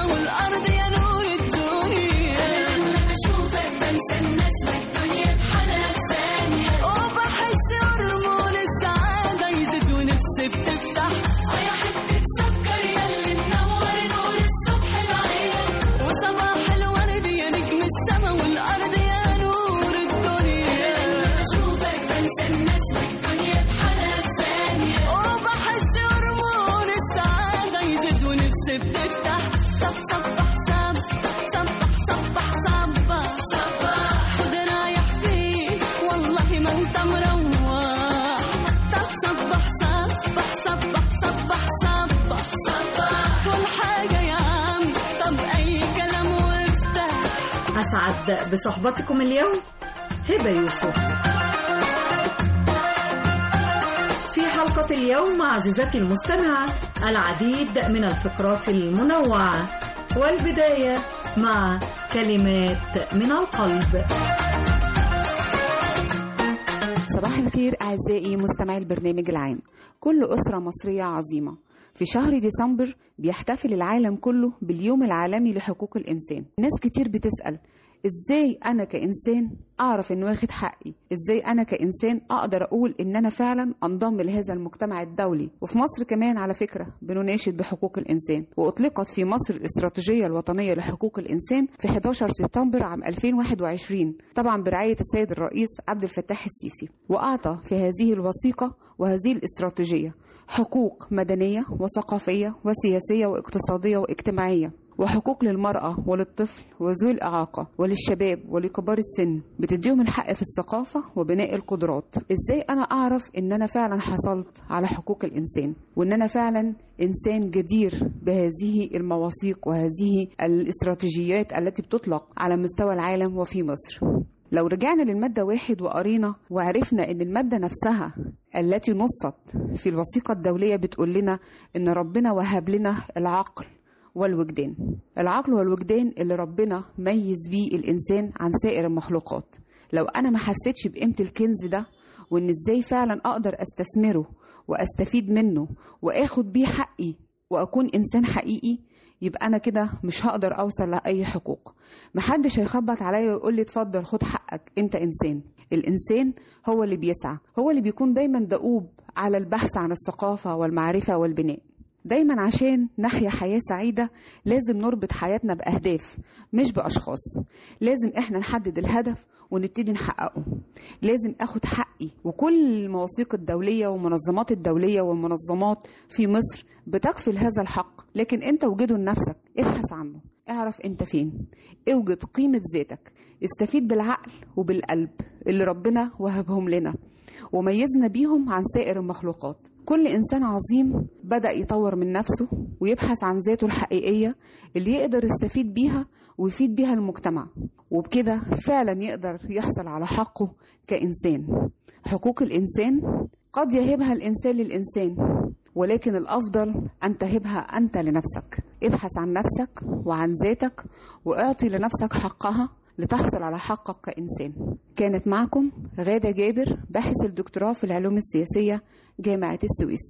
والأرض يا نور الدنيا. لما بشوفك بنسى الناس والدنيا بحالها في ثانية، وبحس هرمون السعادة يزيد ونفسي بتفتح. يا حتة سكر ياللي منور نور الصبح بعينك، وصباح الورد يا نجم السما والأرض يا نور الدنيا. لما بشوفك بنسى الناس والدنيا بحالها في ثانية، وبحس هرمون السعادة يزيد ونفسي بتفتح. صب صبح صب صبح صبح صبح صبح، خد رايح فيك والله ما انت مروح. طب صبح صبح صبح صبح صبح صبح، كل حاجة يا عم طب أي كلام وافتح. أسعد بصحبتكم اليوم هبة يوسف. في حلقة اليوم عزيزتي المستمعة العديد من الفقرات المنوعة، والبداية مع كلمات من القلب. صباح الخير أعزائي مستمعي البرنامج العام. كل أسرة مصرية عظيمة في شهر ديسمبر بيحتفل العالم كله باليوم العالمي لحقوق الإنسان. ناس كتير بتسأل ازاي انا كإنسان اعرف انه واخد حقي، ازاي انا كإنسان اقدر اقول ان انا فعلا انضم لهذا المجتمع الدولي. وفي مصر كمان على فكرة بنناشد بحقوق الإنسان، واطلقت في مصر الاستراتيجية الوطنية لحقوق الإنسان في 11 سبتمبر عام 2021 طبعا برعاية السيد الرئيس عبد الفتاح السيسي، واعطى في هذه الوثيقة وهذه الاستراتيجية حقوق مدنية وثقافية وسياسية واقتصادية واجتماعية، وحقوق للمرأة وللطفل وذوي الإعاقة وللشباب ولكبار السن، بتديهم الحق في الثقافة وبناء القدرات. إزاي أنا أعرف إن أنا فعلا حصلت على حقوق الإنسان، وإن أنا فعلا إنسان جدير بهذه المواثيق وهذه الاستراتيجيات التي بتطلق على مستوى العالم وفي مصر؟ لو رجعنا للمادة 1 وقرينا وعرفنا إن المادة نفسها التي نصت في الوثيقة الدولية بتقول لنا إن ربنا وهب لنا العقل والوجدان. العقل والوجدان اللي ربنا ميز بيه الإنسان عن سائر المخلوقات. لو أنا ما حسيتش بقيمة الكنز ده، وإن إزاي فعلا أقدر أستثمره وأستفيد منه وأخد بيه حقي وأكون إنسان حقيقي، يبقى أنا كده مش هقدر أوصل لأي حقوق. محدش هيخبط عليا ويقول لي اتفضل خد حقك، أنت إنسان. الإنسان هو اللي بيسعى، هو اللي بيكون دايما دؤوب على البحث عن الثقافة والمعرفة والبناء. دايما عشان نحيا حياة سعيدة لازم نربط حياتنا بأهداف مش بأشخاص. لازم احنا نحدد الهدف ونبتدي نحققه. لازم اخد حقي، وكل المواثيق الدولية والمنظمات الدولية والمنظمات في مصر بتكفل هذا الحق. لكن انت وجده لنفسك، ابحث عنه، اعرف انت فين، اوجد قيمة ذاتك، استفيد بالعقل وبالقلب اللي ربنا وهبهم لنا وميزنا بيهم عن سائر المخلوقات. كل إنسان عظيم بدأ يطور من نفسه ويبحث عن ذاته الحقيقية اللي يقدر يستفيد بيها ويفيد بيها المجتمع، وبكده فعلا يقدر يحصل على حقه كإنسان. حقوق الإنسان قد يهبها الإنسان للإنسان، ولكن الأفضل أن تهبها أنت لنفسك. ابحث عن نفسك وعن ذاتك واعطي لنفسك حقها لتحصل على حقك كإنسان. كانت معكم غادة جابر، باحث الدكتوراه في العلوم السياسية جامعة السويس.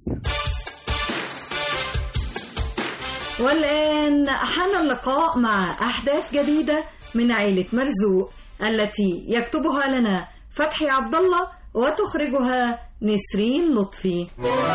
والآن حان اللقاء مع أحداث جديدة من عائلة مرزوق التي يكتبها لنا فتحي عبد الله وتخرجها نسرين لطفي.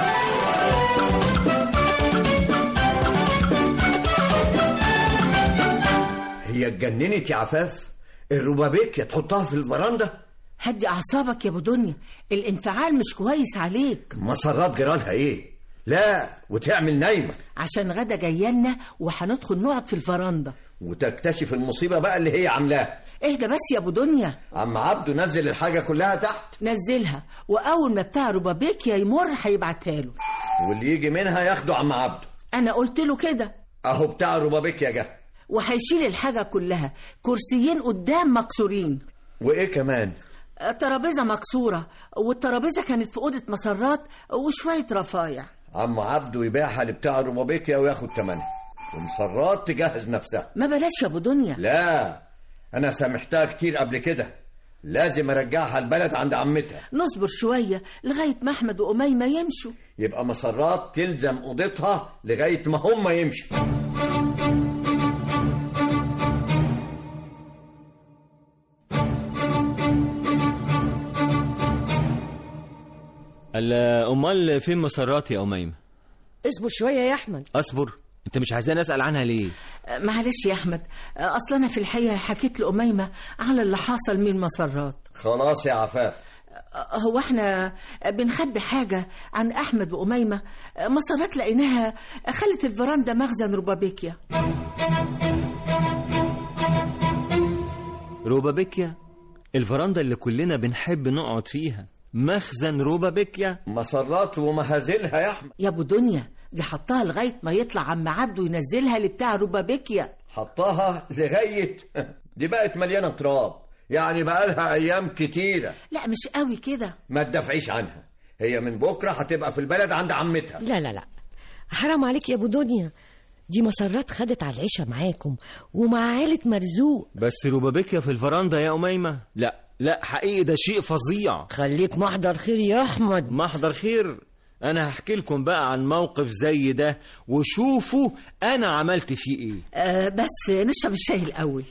هي اتجننت يا عفاف، الربابيكيا تحطها في الفرندا. هدي اعصابك يا ابو دنيا، الانفعال مش كويس عليك. مسرات جرالها ايه؟ لا وتعمل نايمه عشان غدا جايلنا وهندخل نقعد في الفرندا وتكتشف المصيبه بقى اللي هي عاملاها. اهدى بس يا ابو دنيا. عم عبده نزل الحاجه كلها تحت. نزلها، واول ما بتاع ربابيكيا يمر هيبعتها له، واللي يجي منها ياخده عم عبده. انا قلت له كده اهو بتاع ربابيكيا جه وهيشيل الحاجه كلها. كرسيين قدام مكسورين، وايه كمان؟ ترابيزه مكسوره، والترابيزه كانت في اوضه مسرات وشويه رفايع. عم عبده يبيعها لبتاع ربابيكيا وياخد ثمنها، ومسرات تجهز نفسها. ما بلاش يا ابو دنيا. لا انا سامحتها كتير قبل كده، لازم ارجعها البلد عند عمتها. نصبر شويه لغايه ما احمد واميمه يمشوا. يبقى مسرات تلزم اوضتها لغايه ما هم يمشوا. امال فين مسرات يا أميمة؟ اصبر شوية يا أحمد. اصبر؟ انت مش عايزاني اسال عنها ليه؟ معلش يا أحمد، أصلا أنا في الحقيقة حكيت لأميمة على اللي حصل من مسرات. خلاص يا عفاف. هو احنا بنخبي حاجة عن أحمد وأميمة؟ مسرات لقيناها خلت الفرندا مخزن روبابيكيا. روبابيكيا؟ الفرندا اللي كلنا بنحب نقعد فيها مخزن روبابيكيا؟ مسرات ومهازلها يا أحمد. يا أبو دنيا، دي حطها لغاية ما يطلع عم عبده ينزلها لبتاع روبابيكيا. حطها لغاية دي بقت مليانة تراب، يعني بقالها أيام كتيرة. لا مش قوي كده. ما تدافعيش عنها، هي من بكرة هتبقى في البلد عند عمتها. لا لا لا، حرام عليك يا ابو دنيا، دي مسرات خدت على العشاء معاكم ومع عائلة مرزوق. بس روبابيكيا في الفرندا يا أميمة؟ لا حقيقي ده شيء فظيع. خليك محضر خير يا أحمد. محضر خير؟ أنا هحكي لكم بقى عن موقف زي ده وشوفوا أنا عملت فيه إيه. بس نشرب الشاي الأول.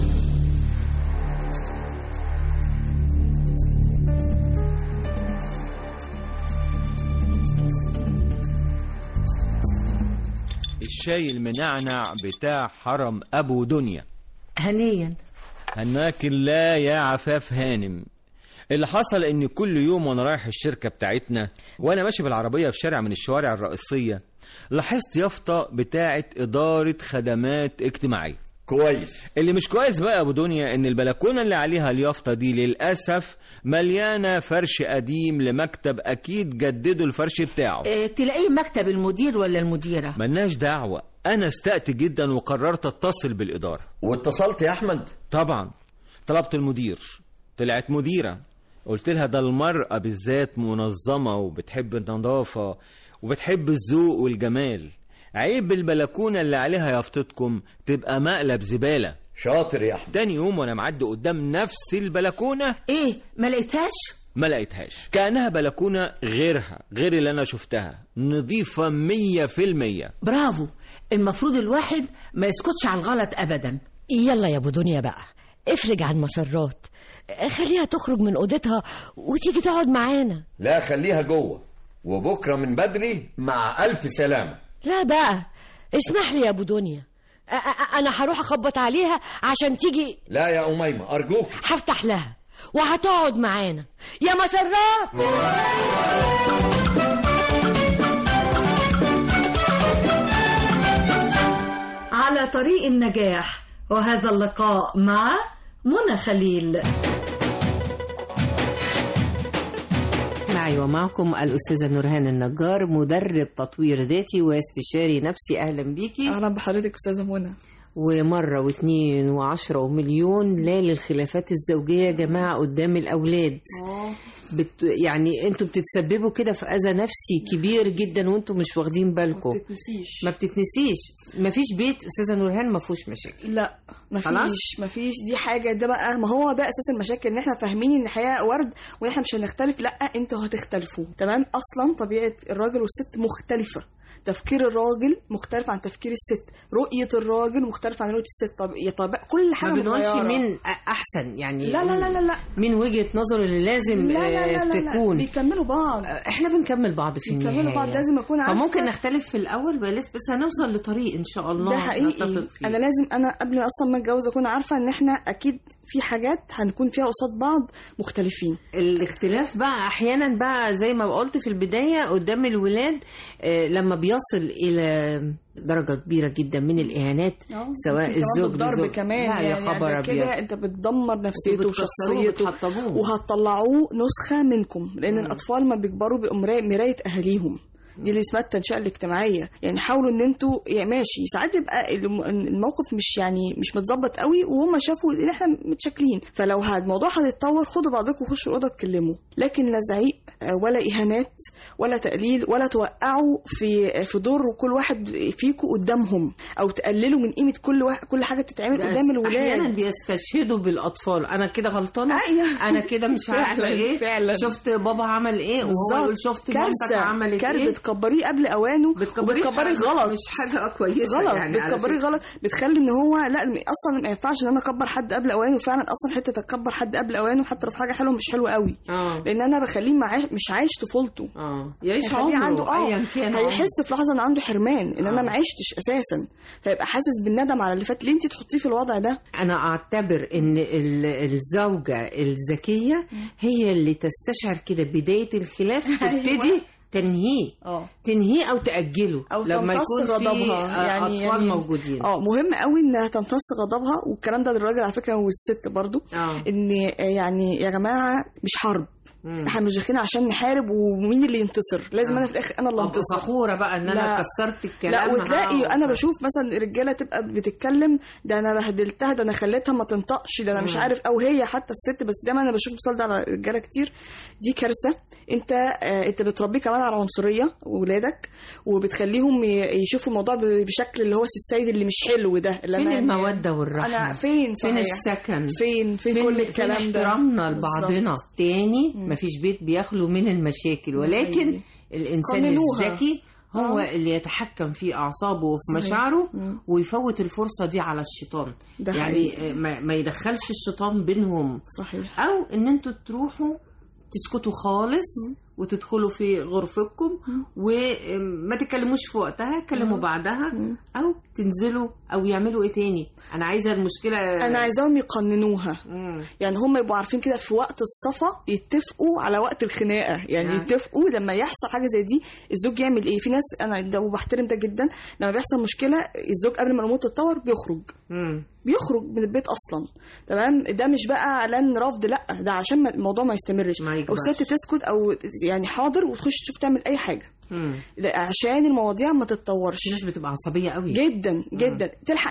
الشاي المنعنع بتاع حرم أبو دنيا. هنيا. هناك الله يا عفاف هانم. اللي حصل ان كل يوم وانا رايح الشركة بتاعتنا وانا ماشي بالعربية في شارع من الشوارع الرئيسية لاحظت يافطة بتاعت إدارة خدمات اجتماعية. كويس. اللي مش كويس بقى أبو دنيا ان البلكونة اللي عليها اليافطة دي للأسف مليانة فرش قديم لمكتب أكيد جددوا الفرش بتاعه. تلاقيه مكتب المدير ولا المديرة؟ ملناش دعوة. أنا استأت جدا وقررت أتصل بالإدارة. واتصلت يا أحمد؟ طبعا. طلبت المدير، طلعت مديرة. قلت لها ده المرأة بالذات منظمة وبتحب النظافة وبتحب الذوق والجمال، عيب البلكونة اللي عليها يافطتكم تبقى مقلب زبالة. شاطر يا أحمد. تاني يوم وانا معدي قدام نفس البلكونة، ايه ما لقيتهاش؟ ما لقيتهاش. كأنها بلكونة غيرها، غير اللي انا شفتها، نظيفة 100%. برافو. المفروض الواحد ما يسكتش على الغلط ابدا. يلا يا ابو دنيا بقى افرج عن مسرات، خليها تخرج من اوضتها وتيجي تقعد معانا. لا خليها جوه، وبكرة من بدري مع ألف سلامة. لا بقى اسمح لي يا ابو دنيا، انا هروح اخبط عليها عشان تيجي. لا يا أميمة أرجوك. هفتح لها وهتقعد معانا يا مسرات. على طريق النجاح، وهذا اللقاء مع منى خليل. معي ومعكم الأستاذة نورهان النجار، مدرب تطوير ذاتي واستشاري نفسي. أهلا بيكي. أهلا بحضرتك أستاذة منى. ومرة واثنين وعشرة ومليون لا للخلافات الزوجية يا جماعة قدام الأولاد. يعني انتوا بتتسببوا كده في أذى نفسي كبير جدا وانتوا مش واخدين بالكم. ما بتتنسيش. ما فيش بيت أستاذة نورهان ما فيهوش مشاكل. لا ما فيش دي حاجة. ده بقى ما هو ده أساس المشاكل، ان احنا فاهمين ان الحياة ورد واحنا مش هنختلف. لا انتوا هتختلفوا. تمام. أصلا طبيعة الراجل والست مختلفة. تفكير الراجل مختلف عن تفكير الست، رؤية الراجل مختلفة عن رؤية الست. طب كل حاجة ما بنقولش مين أحسن يعني. لا لا لا لا لا. من وجهة نظره اللي لازم تكون. بيكملوا بعض. احنا بنكمل بعض في النهاية. بيكملوا بعض. لازم أكون عارفة. فممكن نختلف في الأول بس هنوصل لطريق إن شاء الله. ده حقيقي. أنا لازم قبل أصلا ما أتجوز أكون عارفة إن احنا أكيد في حاجات هنكون فيها قصاد بعض مختلفين. الاختلاف بقى أحيانا بقى زي ما قلت في البداية قدام الولاد لما بيصل إلى درجة كبيرة جدا من الإهانات، سواء الزوج بالضرب كمان. لا يا خبر يعني كده أنت بتدمر نفسيته وشخصيته وهتطلعوه نسخة منكم، لأن الأطفال ما بيكبروا بيبقوا مراية أهاليهم. دي اللي اسمها التنشئة الاجتماعية. يعني حاولوا ان انتوا ماشي ساعات بيبقى الموقف مش متظبط قوي وهم شافوا ان احنا متشكلين، فلو الموضوع هيتطور خدوا بعضكم وخشوا الأوضة اتكلموا، لكن لا زعيق ولا إهانات ولا تقليل ولا توقعوا في دور كل واحد فيكم قدامهم او تقللوا من قيمة كل حاجة بتتعمل قدام الولاد. احيانا بيستشهدوا بالأطفال. انا كده غلطانة. انا كده مش عارفة ايه. فعلا. شفت بابا عمل ايه وهو يقول شفت مامتك عملت ايه. بتكبريه قبل اوانه، بتكبريه غلط، مش حاجه كويسه غلط يعني، بتكبريه غلط، بتخلي ان هو لا اصلا ما ينفعش ان انا اكبر حد قبل اوانه. فعلا اصلا حته اكبر حد قبل اوانه حتى لو في حاجه حلوه مش حلوه قوي، لان انا بخليه مش عايش طفولته، يعيش عمره عنده ايا كان، هيحس في لحظه ان عنده حرمان، ان انا ما عشتش اساسا، فيبقى حاسس بالندم على اللي فات. ليه انت تحطيه في الوضع ده؟ انا اعتبر ان الزوجه الذكيه هي اللي تستشعر كده بدايه الخلاف، تبتدي تنهيه او تاجله أو لما يكون غضبها، يعني اطفال موجودين. مهم قوي انها تمتص غضبها، والكلام ده للراجل على فكره والست برضو. ان يعني يا جماعه مش حرب، احنا مش داخلين عشان نحارب ومين اللي ينتصر، لازم انا في الاخر انا اللي انتصر. فخوره بقى ان انا كسرت الكلام. لا، وتلاقي انا بشوف مثلا رجاله تبقى بتتكلم، ده انا بهدلتها، ده انا خليتها ما تنطقش، ده انا مش عارف، او هي حتى الست، بس دايما انا بشوف مثال ده على رجاله كتير. دي كارثه. انت بتربيه كمان على عنصريه ولادك، وبتخليهم يشوفوا الموضوع بشكل اللي هو السيد اللي مش حلو ده، اللي فين الموده والرحمه؟ انا فين السكن؟ فين كل الكلام ده؟ احترامنا لبعضنا تاني. مفيش بيت بيخلو من المشاكل، ولكن الإنسان الذكي هو اللي يتحكم في أعصابه وفي مشاعره ويفوت الفرصة دي على الشيطان. يعني ما يدخلش الشيطان بينهم. صحيح. أو إن انتوا تروحوا تسكتوا خالص وتدخلوا في غرفتكم وما تتكلموش في وقتها، تكلموا بعدها، او تنزلوا او يعملوا ايه تاني. انا عايزه المشكله، انا عايزاهم يقننوها. يعني هم يبقوا عارفين كده في وقت الصفا يتفقوا على وقت الخناقه، يعني يتفقوا لما يحصل حاجه زي دي الزوج يعمل ايه. في ناس انا ده بحترم ده جدا، لما بيحصل مشكله الزوج قبل ما الامور تتطور بيخرج من البيت اصلا. تمام، ده مش بقى اعلان رفض، لا، ده عشان الموضوع ما يستمرش، او الست تسكت او يعني حاضر وتخش تشوف تعمل اي حاجه، عشان المواضيع ما تتطورش. الناس بتبقى عصبيه قوي جدا جدا. تلحق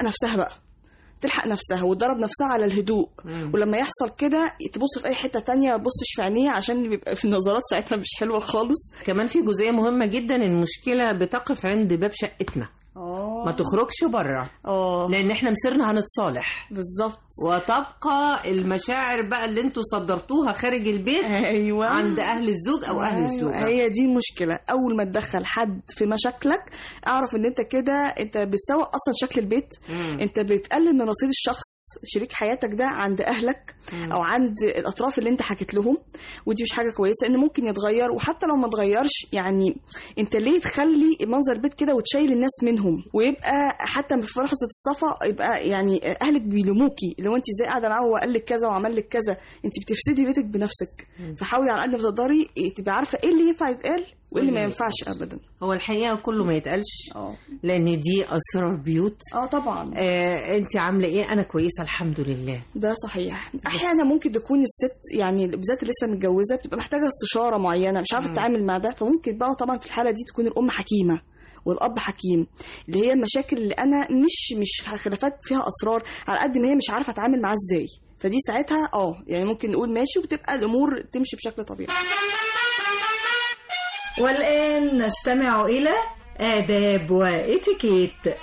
نفسها وتدرب نفسها على الهدوء. ولما يحصل كده تبص في اي حته تانية، ما تبصش في عينيها، عشان بيبقى في النظرات ساعتها مش حلوه خالص. كمان في جزئيه مهمه جدا، المشكله بتقف عند باب شقتنا، ما تخرجش بره، لان احنا مصيرنا هنتصالح بالظبط، وتبقى المشاعر بقى اللي انتوا صدرتوها خارج البيت عند اهل الزوج او اهل الزوجه. هي دي المشكله. اول ما تدخل حد في مشاكلك اعرف ان انت كده انت بتسوق اصلا شكل البيت. انت بتقلل من رصيد الشخص شريك حياتك ده عند اهلك او عند الاطراف اللي انت حكيت لهم، ودي مش حاجه كويسه، ان ممكن يتغير. وحتى لو ما اتغيرش، يعني انت ليه تخلي منظر بيت كده وتشيل الناس منهم، ويبقى حتى في لحظه الصفا يبقى يعني اهلك بيلوموكي لو انت ازاي قاعده معاه وهو قال لك كذا وعمل لك كذا. انت بتفسدي بيتك بنفسك. فحاولي على قد ما تقدري تبقى عارفه ايه اللي ينفع يتقال وايه اللي ما ينفعش ابدا. هو الحقيقه كله ما يتقالش، لان دي اسرار بيوت. طبعا. انت عامله ايه؟ انا كويسه الحمد لله. ده صحيح. احيانا ممكن تكون الست يعني بالذات اللي لسه متجوزه بتبقى محتاجه استشاره معينه، مش عارفه تتعامل مع ده، فممكن بقى طبعا في الحاله دي تكون الام حكيمه والاب حكيم، اللي هي المشاكل اللي انا مش خلافات فيها اسرار، على قد ما هي مش عارفه اتعامل معاها ازاي. فدي ساعتها يعني ممكن نقول ماشي، وبتبقى الامور تمشي بشكل طبيعي. والآن نستمع إلى آداب وإتيكيت.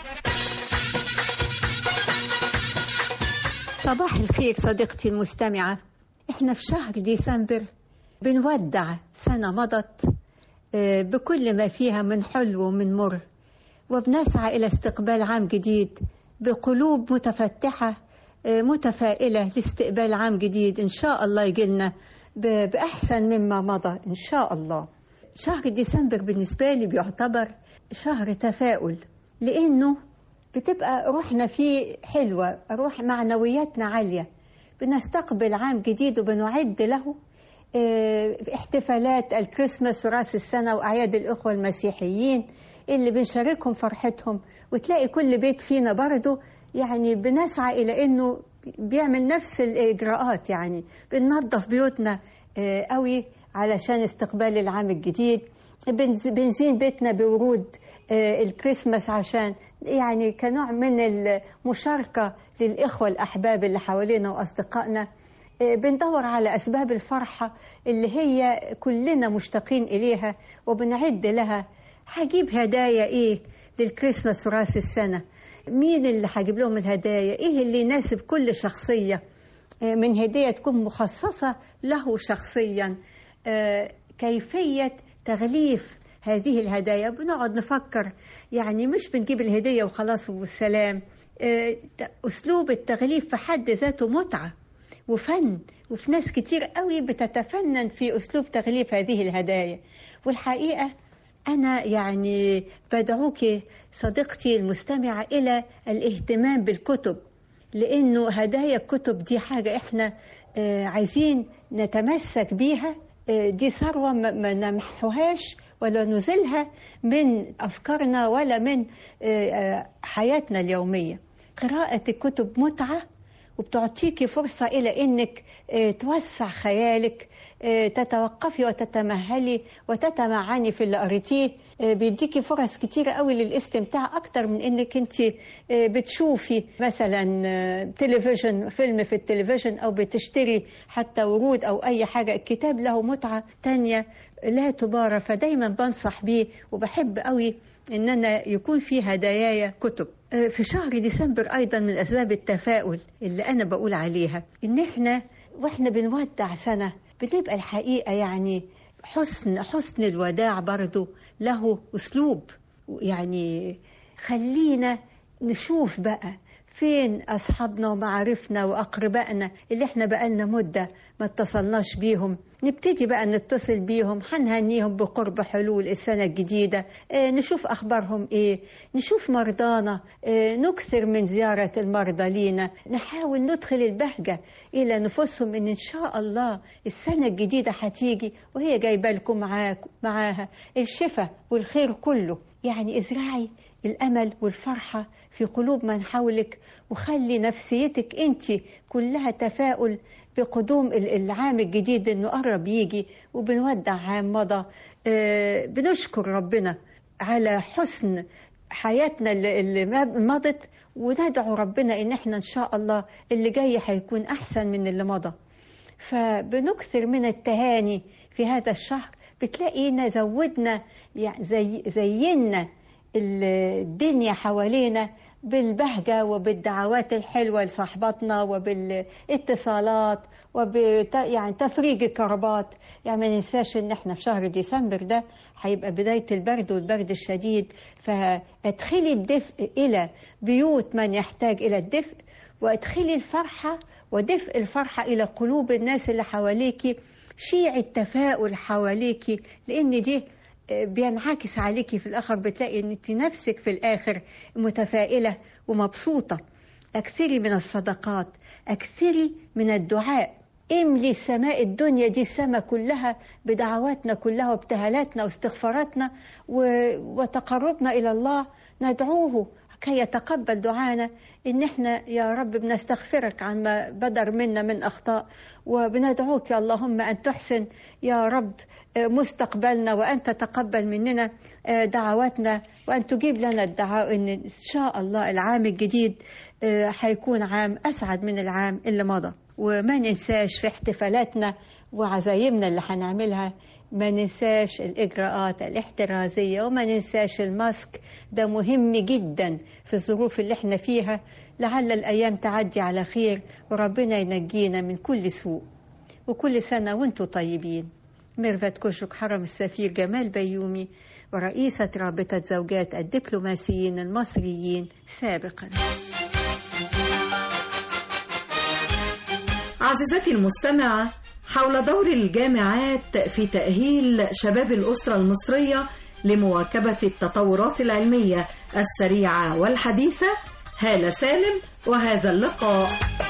صباح الخير صديقتي المستمعة. احنا في شهر ديسمبر بنودع سنة مضت بكل ما فيها من حلو ومن مر، وبنسعى إلى استقبال عام جديد بقلوب متفتحة متفائلة لاستقبال عام جديد إن شاء الله يجيلنا بأحسن مما مضى إن شاء الله. شهر ديسمبر بالنسبة لي بيعتبر شهر تفاؤل، لأنه بتبقى روحنا فيه حلوة، روح معنوياتنا عالية، بنستقبل عام جديد وبنعد له احتفالات الكريسماس وراس السنة وأعياد الأخوة المسيحيين اللي بنشاركهم فرحتهم. وتلاقي كل بيت فينا برضو يعني بنسعى إلى أنه بيعمل نفس الإجراءات، يعني بننظف بيوتنا قوي علشان استقبال العام الجديد، بنزين بيتنا بورود الكريسماس عشان يعني كنوع من المشاركة للإخوة الأحباب اللي حوالينا وأصدقائنا. بندور على أسباب الفرحة اللي هي كلنا مشتاقين إليها وبنعد لها. هجيب هدايا إيه للكريسماس وراس السنة؟ مين اللي هجيب لهم الهدايا؟ إيه اللي يناسب كل شخصية من هدية تكون مخصصة له شخصيا؟ كيفية تغليف هذه الهدايا بنقعد نفكر، يعني مش بنجيب الهدية وخلاص والسلام. أسلوب التغليف في حد ذاته متعة وفن، وفي ناس كتير قوي بتتفنن في أسلوب تغليف هذه الهدايا. والحقيقة أنا يعني بدعوك صديقتي المستمعة إلى الاهتمام بالكتب، لأنه هدايا الكتب دي حاجة إحنا عايزين نتمسك بيها. دي ثروة ما نمحوهاش ولا نزلها من أفكارنا ولا من حياتنا اليومية. قراءة الكتب متعة، وبتعطيكي فرصة إلى إنك توسع خيالك، تتوقفي وتتمهلي وتتمعني في اللي قريتيه. بيديكي فرص كتيرة قوي للاستمتاع أكتر من إنك أنت بتشوفي مثلا تلفزيون، فيلم في التلفزيون، أو بتشتري حتى ورود أو أي حاجة. الكتاب له متعة تانية لا تبارى، فدايما بنصح بيه وبحب قوي إن أنا يكون فيه هدايا كتب. في شهر ديسمبر أيضا من أسباب التفاؤل اللي أنا بقول عليها إن وإحنا بنودع سنة بتبقى الحقيقة يعني حسن الوداع برضو له أسلوب. يعني خلينا نشوف بقى فين أصحابنا ومعارفنا وأقربائنا اللي احنا بقالنا مدة ما اتصلناش بيهم، نبتدي بقى نتصل بيهم، هنهنيهم بقرب حلول السنة الجديدة، نشوف أخبارهم إيه، نشوف مرضانا، نكثر من زيارة المرضى لينا، نحاول ندخل البهجة إلى نفوسهم إن شاء الله السنة الجديدة هتيجي وهي جايبة لكم معاها الشفاء والخير كله. يعني ازرعي الأمل والفرحة في قلوب من حولك، وخلي نفسيتك أنت كلها تفاؤل بقدوم العام الجديد إنه قرب يجي، وبنودع عام مضى. بنشكر ربنا على حسن حياتنا اللي مضت، وندعو ربنا إن احنا إن شاء الله اللي جاي هيكون أحسن من اللي مضى. فبنكثر من التهاني في هذا الشهر، بتلاقينا زودنا يعني زينا الدنيا حوالينا بالبهجة وبالدعوات الحلوة لصحباتنا وبالاتصالات يعني تفريج الكربات. يعني ما ننساش ان احنا في شهر ديسمبر ده هيبقى بداية البرد والبرد الشديد، فادخلي الدفء إلى بيوت من يحتاج إلى الدفء، وادخلي الفرحة ودفء الفرحة إلى قلوب الناس اللي حواليكي. شيع التفاؤل حواليكي، لأن دي بينعكس عليكي في الآخر، بتلاقي ان انت نفسك في الآخر متفائلة ومبسوطة. أكثري من الصدقات، أكثري من الدعاء، املي السماء الدنيا دي السماء كلها بدعواتنا كلها وابتهالاتنا واستغفاراتنا وتقربنا إلى الله. ندعوه كي يتقبل دعانا، إن احنا يا رب بنستغفرك عن ما بدر منا من أخطاء، وبندعوك يا اللهم أن تحسن يا رب مستقبلنا، وأن تتقبل مننا دعواتنا، وأن تجيب لنا الدعاء إن شاء الله العام الجديد هيكون عام أسعد من العام اللي مضى. وما ننساش في احتفالاتنا وعزايمنا اللي هنعملها، ما ننساش الإجراءات الاحترازية، وما ننساش الماسك، ده مهم جدا في الظروف اللي احنا فيها. لعل الأيام تعدي على خير وربنا ينجينا من كل سوء. وكل سنة وانتم طيبين. ميرفت كوشك، حرم السفير جمال بيومي، ورئيسة رابطة زوجات الدبلوماسيين المصريين سابقا. عزيزتي المستمعة، حول دور الجامعات في تأهيل شباب الأسرة المصرية لمواكبة التطورات العلمية السريعة والحديثة، هالة سالم وهذا اللقاء.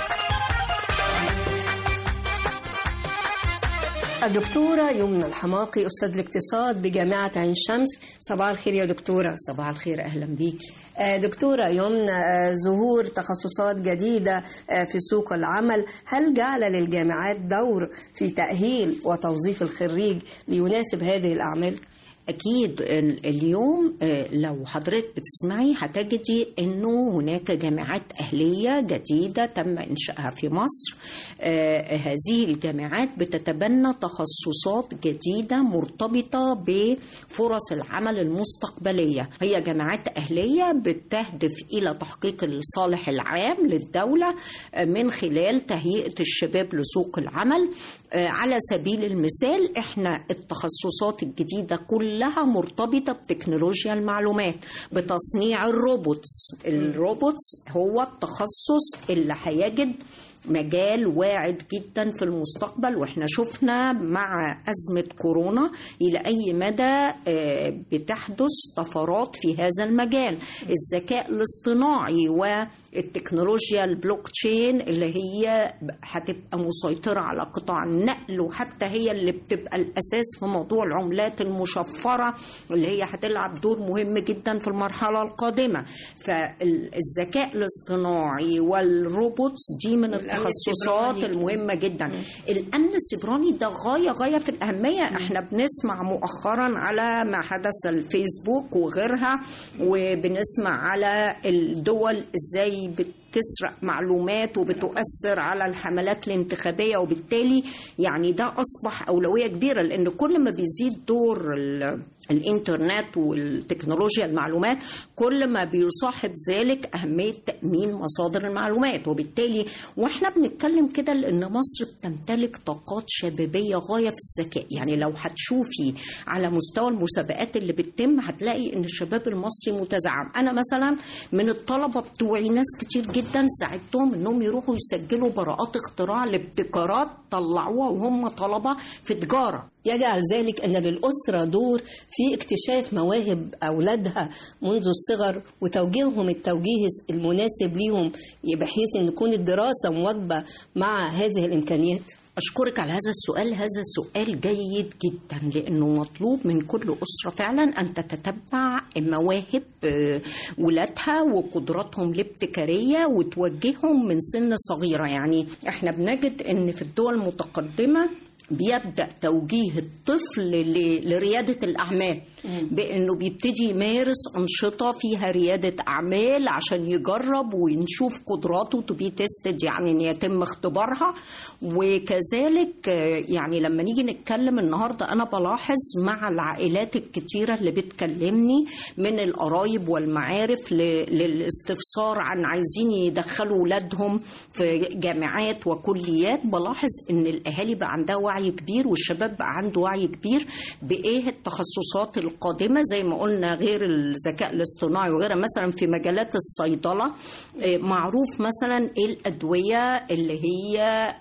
الدكتورة يمنى الحماقي، أستاذ الاقتصاد بجامعة عين شمس. صباح الخير يا دكتورة. صباح الخير، أهلا بيك. دكتورة يمنى، ظهور تخصصات جديدة في سوق العمل، هل جعل للجامعات دور في تأهيل وتوظيف الخريج ليناسب هذه الأعمال؟ أكيد. اليوم لو حضرتك بتسمعي هتجدي أنه هناك جامعات أهلية جديدة تم إنشائها في مصر. هذه الجامعات بتتبنى تخصصات جديدة مرتبطة بفرص العمل المستقبلية. هي جامعات أهلية بتهدف إلى تحقيق الصالح العام للدولة من خلال تهيئة الشباب لسوق العمل. على سبيل المثال، إحنا التخصصات الجديدة كلها كلها مرتبطة بتكنولوجيا المعلومات، بتصنيع الروبوتس. الروبوتس هو التخصص اللي هيجد مجال واعد جدا في المستقبل، واحنا شفنا مع أزمة كورونا إلى أي مدى بتحدث طفرات في هذا المجال. الذكاء الاصطناعي والتكنولوجيا البلوك تشين اللي هي هتبقى مسيطرة على قطاع النقل، وحتى هي اللي بتبقى الأساس في موضوع العملات المشفرة اللي هي هتلعب دور مهم جدا في المرحلة القادمة. فالذكاء الاصطناعي والروبوتس دي من التخصصات المهمة جدا. الأمن السيبراني ده غاية في الأهمية. احنا بنسمع مؤخرا على ما حدث الفيسبوك وغيرها، وبنسمع على الدول ازاي بتسرق معلومات وبتؤثر على الحملات الانتخابية، وبالتالي يعني ده أصبح أولوية كبيرة، لأن كل ما بيزيد دور الإنترنت والتكنولوجيا المعلومات كل ما بيصاحب ذلك أهمية تأمين مصادر المعلومات. وبالتالي وإحنا بنتكلم كده لأن مصر بتمتلك طاقات شبابية غاية في الذكاء. يعني لو هتشوفي على مستوى المسابقات اللي بتتم هتلاقي إن الشباب المصري متزعم. أنا مثلا من الطلبة بتوعي ناس كتير جدا ساعدتهم إنهم يروحوا يسجلوا براءات اختراع لابتكارات طلعوها وهم طلبة في تجارة. يجعل ذلك أن للأسرة دور في اكتشاف مواهب أولادها منذ الصغر وتوجيههم التوجيه المناسب ليهم، بحيث أن تكون الدراسة مواكبة مع هذه الإمكانيات. أشكرك على هذا السؤال. هذا سؤال جيد جدا، لأنه مطلوب من كل أسرة فعلا أن تتتبع مواهب ولادها وقدراتهم الابتكارية وتوجههم من سن صغيرة. يعني احنا بنجد أن في الدول المتقدمة بيبدأ توجيه الطفل لريادة الأعمال، بأنه بيبتدي يمارس أنشطة فيها ريادة أعمال عشان يجرب ونشوف قدراته to be tested، يعني أن يتم اختبارها. وكذلك يعني لما نيجي نتكلم النهاردة أنا بلاحظ مع العائلات الكتيرة اللي بتكلمني من القرايب والمعارف للاستفسار عن عايزين يدخلوا ولادهم في جامعات وكليات، بلاحظ أن الأهالي بقى عندها وعي كبير والشباب بقى عنده وعي كبير بإيه التخصصات القادمة. زي ما قلنا غير الذكاء الاصطناعي وغيرها، مثلا في مجالات الصيدلة معروف مثلا الأدوية اللي هي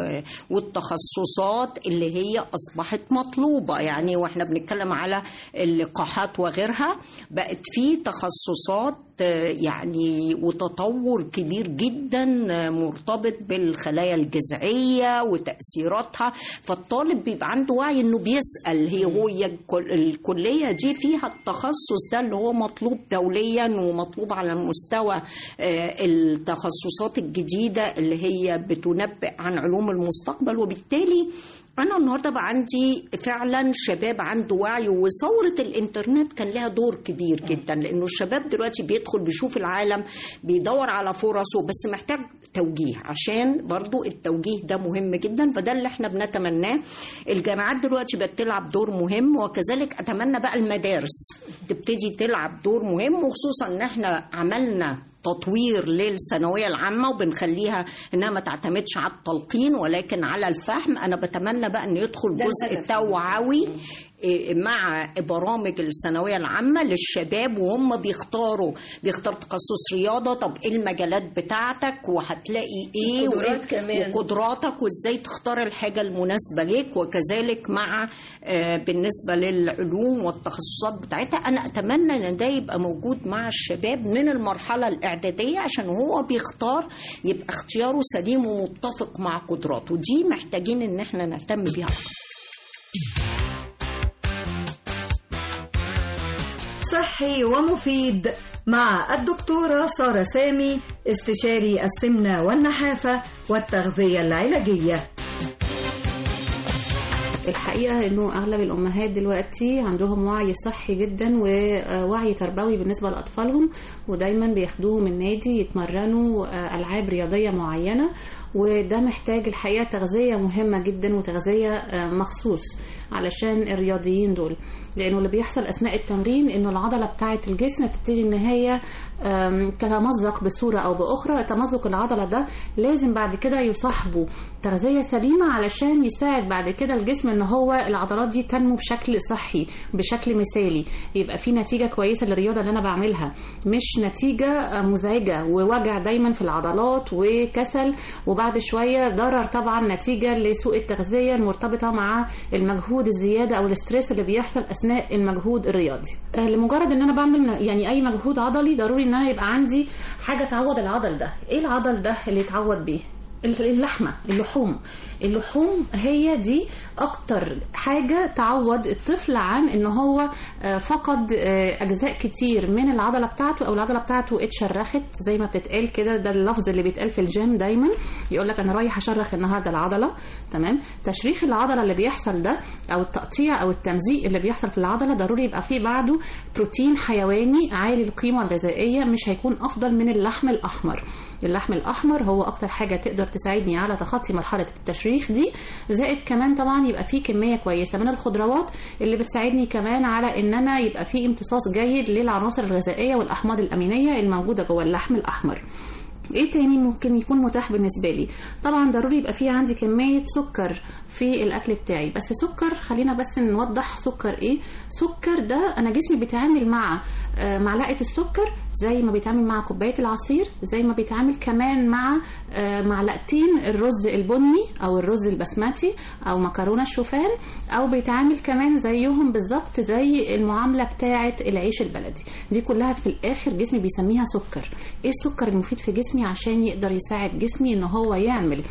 والتخصصات اللي هي أصبحت مطلوبة. يعني وإحنا بنتكلم على اللقاحات وغيرها بقت في تخصصات يعني وتطور كبير جدا مرتبط بالخلايا الجذعية وتأثيراتها. فالطالب بيبقى عنده وعي انه بيسأل هي الكلية دي فيها التخصص ده اللي هو مطلوب دوليا ومطلوب على مستوى التخصصات الجديدة اللي هي بتنبئ عن علوم المستقبل. وبالتالي أنا النهاردة بقى عندي فعلا شباب عنده وعي، وثورة الإنترنت كان لها دور كبير جدا، لأنه الشباب دلوقتي بيدخل بيشوف العالم بيدور على فرصه، بس محتاج توجيه، عشان برضو التوجيه ده مهم جدا. فده اللي احنا بنتمناه. الجامعات دلوقتي بقت تلعب دور مهم، وكذلك أتمنى بقى المدارس تبتدي تلعب دور مهم، وخصوصا ان احنا عملنا تطوير للثانوية العامة وبنخليها انها ما تعتمدش على التلقين ولكن على الفهم. انا بتمنى بقى ان يدخل جزء التوعوي مع برامج الثانوية العامة للشباب، وهم بيختاروا تخصص رياضة. طب ايه المجالات بتاعتك وهتلاقي ايه وقدراتك وازاي تختار الحاجة المناسبة ليك، وكذلك مع بالنسبة للعلوم والتخصصات بتاعتها. انا اتمنى ان ده يبقى موجود مع الشباب من المرحلة الإعدادية، عشان هو بيختار يبقى اختياره سليم ومتفق مع قدراته. دي محتاجين ان احنا نهتم بيها. صحي ومفيد مع الدكتورة سارة سامي، استشاري السمنة والنحافة والتغذية العلاجية. الحقيقة انه اغلب الامهات دلوقتي عندهم وعي صحي جدا ووعي تربوي بالنسبة لأطفالهم، ودايما بياخدوهم النادي يتمرنوا ألعاب رياضية معينة، وده محتاج الحقيقة تغذية مهمة جدا وتغذية مخصوص علشان الرياضيين دول، لأنه اللي بيحصل أثناء التمرين إنه العضلة بتاعة الجسم بتبتدي إن هي تتمزق بصورة أو بأخرى. تمزق العضلة ده لازم بعد كده يصاحبه تغذية سليمة علشان يساعد بعد كده الجسم إن هو العضلات دي تنمو بشكل صحي بشكل مثالي، يبقى في نتيجة كويسة للرياضة اللي أنا بعملها، مش نتيجة مزعجة ووجع دايما في العضلات وكسل وبعد شوية ضرر طبعا نتيجة لسوء التغذية المرتبطة مع المجهود الزيادة أو الاسترس اللي بيحصل أثناء المجهود الرياضي. لمجرد إن أنا بعمل يعني أي مجهود عضلي ضروري إن أنا يبقى عندي حاجة تعوض العضل ده. إيه العضل ده اللي يتعوض بيه؟ اللحمة، اللحوم هي دي اكتر حاجة تعوض الطفل عن ان هو فقد اجزاء كتير من العضلة بتاعته او العضلة بتاعته اتشرخت زي ما بتتقال كده. ده اللفظ اللي بيتقال في الجيم دايما، يقول لك انا رايح اشرخ النهاردة العضلة. تمام، تشريخ العضلة اللي بيحصل ده او التقطيع او التمزيق اللي بيحصل في العضلة ضروري يبقى فيه بعده بروتين حيواني عالي القيمة الغذائية، مش هيكون افضل من اللحم الاحمر. اللحم الاحمر هو اكتر حاجة تقدر تساعدني على تخطي مرحلة التشريخ دي، زائد كمان طبعا يبقى فيه كمية كويسة من الخضروات اللي بتساعدني كمان على ان انا يبقى فيه امتصاص جيد للعناصر الغذائية والاحماض الامينية الموجودة جوه اللحم الاحمر. ايه تاني ممكن يكون متاح بالنسبة لي؟ طبعا ضروري يبقى فيه عندي كمية سكر في الاكل بتاعي. بس سكر، خلينا بس نوضح سكر ايه. سكر ده انا جسمي بيتعامل مع معلقة السكر زي ما بيتعامل مع كوباية العصير، زي ما بيتعامل كمان مع معلقتين الرز البني او الرز البسمتي او مكرونة الشوفان، او بيتعامل كمان زيهم بالظبط زي المعاملة بتاعة العيش البلدي. دي كلها في الاخر جسمي بيسميها سكر. ايه السكر المفيد في جسمي عشان يقدر يساعد جسمي ان هو يعمل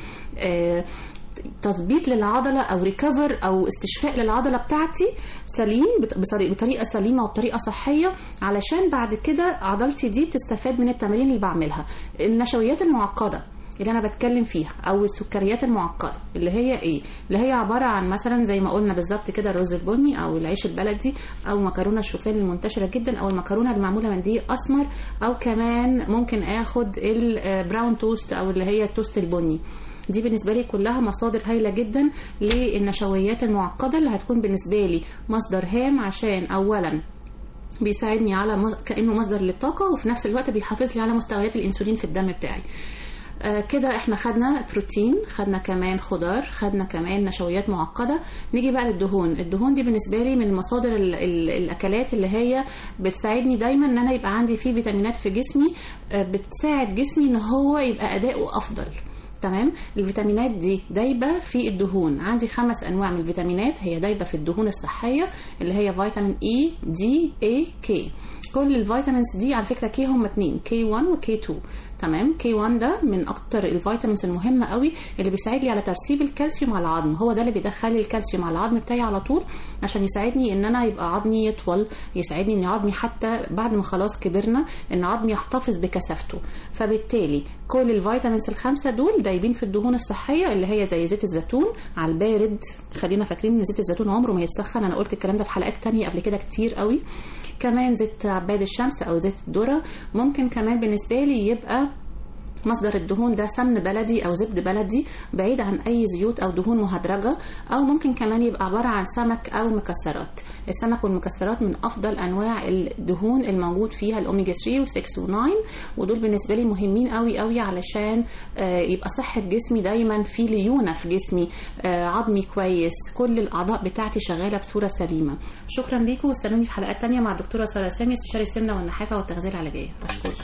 تثبيت للعضلة أو ريكفر أو استشفاء للعضلة بتاعتي سليم بطريقة سليمة وبطريقة صحية، علشان بعد كده عضلتي دي تستفاد من التمارين اللي بعملها. النشويات المعقدة اللي أنا بتكلم فيها أو السكريات المعقدة اللي هي إيه؟ اللي هي عبارة عن مثلا زي ما قلنا بالظبط كده الرز البني أو العيش البلدي أو مكرونة الشوفان المنتشرة جدا أو المكرونة اللي معمولة من دقيق أسمر، أو كمان ممكن آخد البراون توست أو اللي هي التوست البني. دي بالنسبة لي كلها مصادر هايلة جدا للنشويات المعقدة اللي هتكون بالنسبة لي مصدر هام، عشان أولا بيساعدني على كأنه مصدر للطاقة، وفي نفس الوقت بيحافظ لي على مستويات الأنسولين في الدم بتاعي. كده احنا خدنا بروتين، خدنا كمان خضار، خدنا كمان نشويات معقدة. نيجي بقى للدهون. الدهون دي بالنسبة لي من المصادر الأكلات اللي هي بتساعدني دايما ان انا يبقى عندي فيه فيتامينات في جسمي، بتساعد جسمي ان هو يبقى أداؤه أفضل. تمام. الفيتامينات دي دايبة في الدهون. عندي 5 أنواع من الفيتامينات هي دايبة في الدهون الصحية، اللي هي فيتامين E D A K. كل الفيتامينز دي على فكرة كي هم 2، K1 و K2. تمام. K1 ده من اكتر الفيتامينز المهمة قوي اللي بيساعد لي على ترسيب الكالسيوم على العظم. هو ده اللي بيدخل لي الكالسيوم على العظم بتاعي على طول، عشان يساعدني ان انا يبقى عظمي يطول، يساعدني ان عظمي حتى بعد ما خلاص كبرنا ان عظمي يحتفظ بكثافته. فبالتالي كل الفيتامينز ال5 دول دايبين في الدهون الصحية اللي هي زي زيت الزيتون على البارد. خلينا فاكرين ان زيت الزيتون عمره ما يتسخن، انا قلت الكلام ده في حلقات تانية قبل كده كتير قوي. كمان زيت عباد الشمس او زيت الذرة. ممكن كمان بالنسبة لي يبقى مصدر الدهون ده سمن بلدي أو زبد بلدي بعيد عن أي زيوت أو دهون مهدرجة، أو ممكن كمان يبقى عبارة عن سمك أو مكسرات. السمك والمكسرات من أفضل أنواع الدهون الموجود فيها الأوميجا 3 و6 و9، ودول بالنسبة لي مهمين قوي قوي علشان يبقى صحة جسمي دايما في ليونة في جسمي، عظمي كويس، كل الأعضاء بتاعتي شغالة بصورة سليمة. شكرا ليكم، واستنوني في حلقات تانية مع الدكتورة سارة سامي، استشاري السمنة والنحافة والتغذية العلاجية. أشكركم.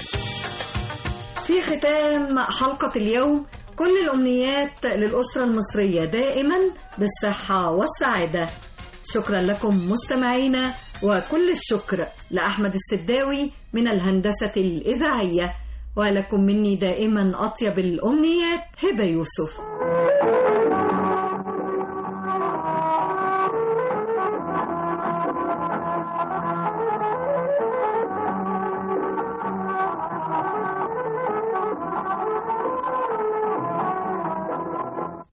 في ختام حلقة اليوم كل الأمنيات للأسرة المصرية دائما بالصحة والسعادة. شكرا لكم مستمعينا، وكل الشكر لأحمد السداوي من الهندسة الإذاعية، ولكم مني دائما أطيب الأمنيات، هبة يوسف.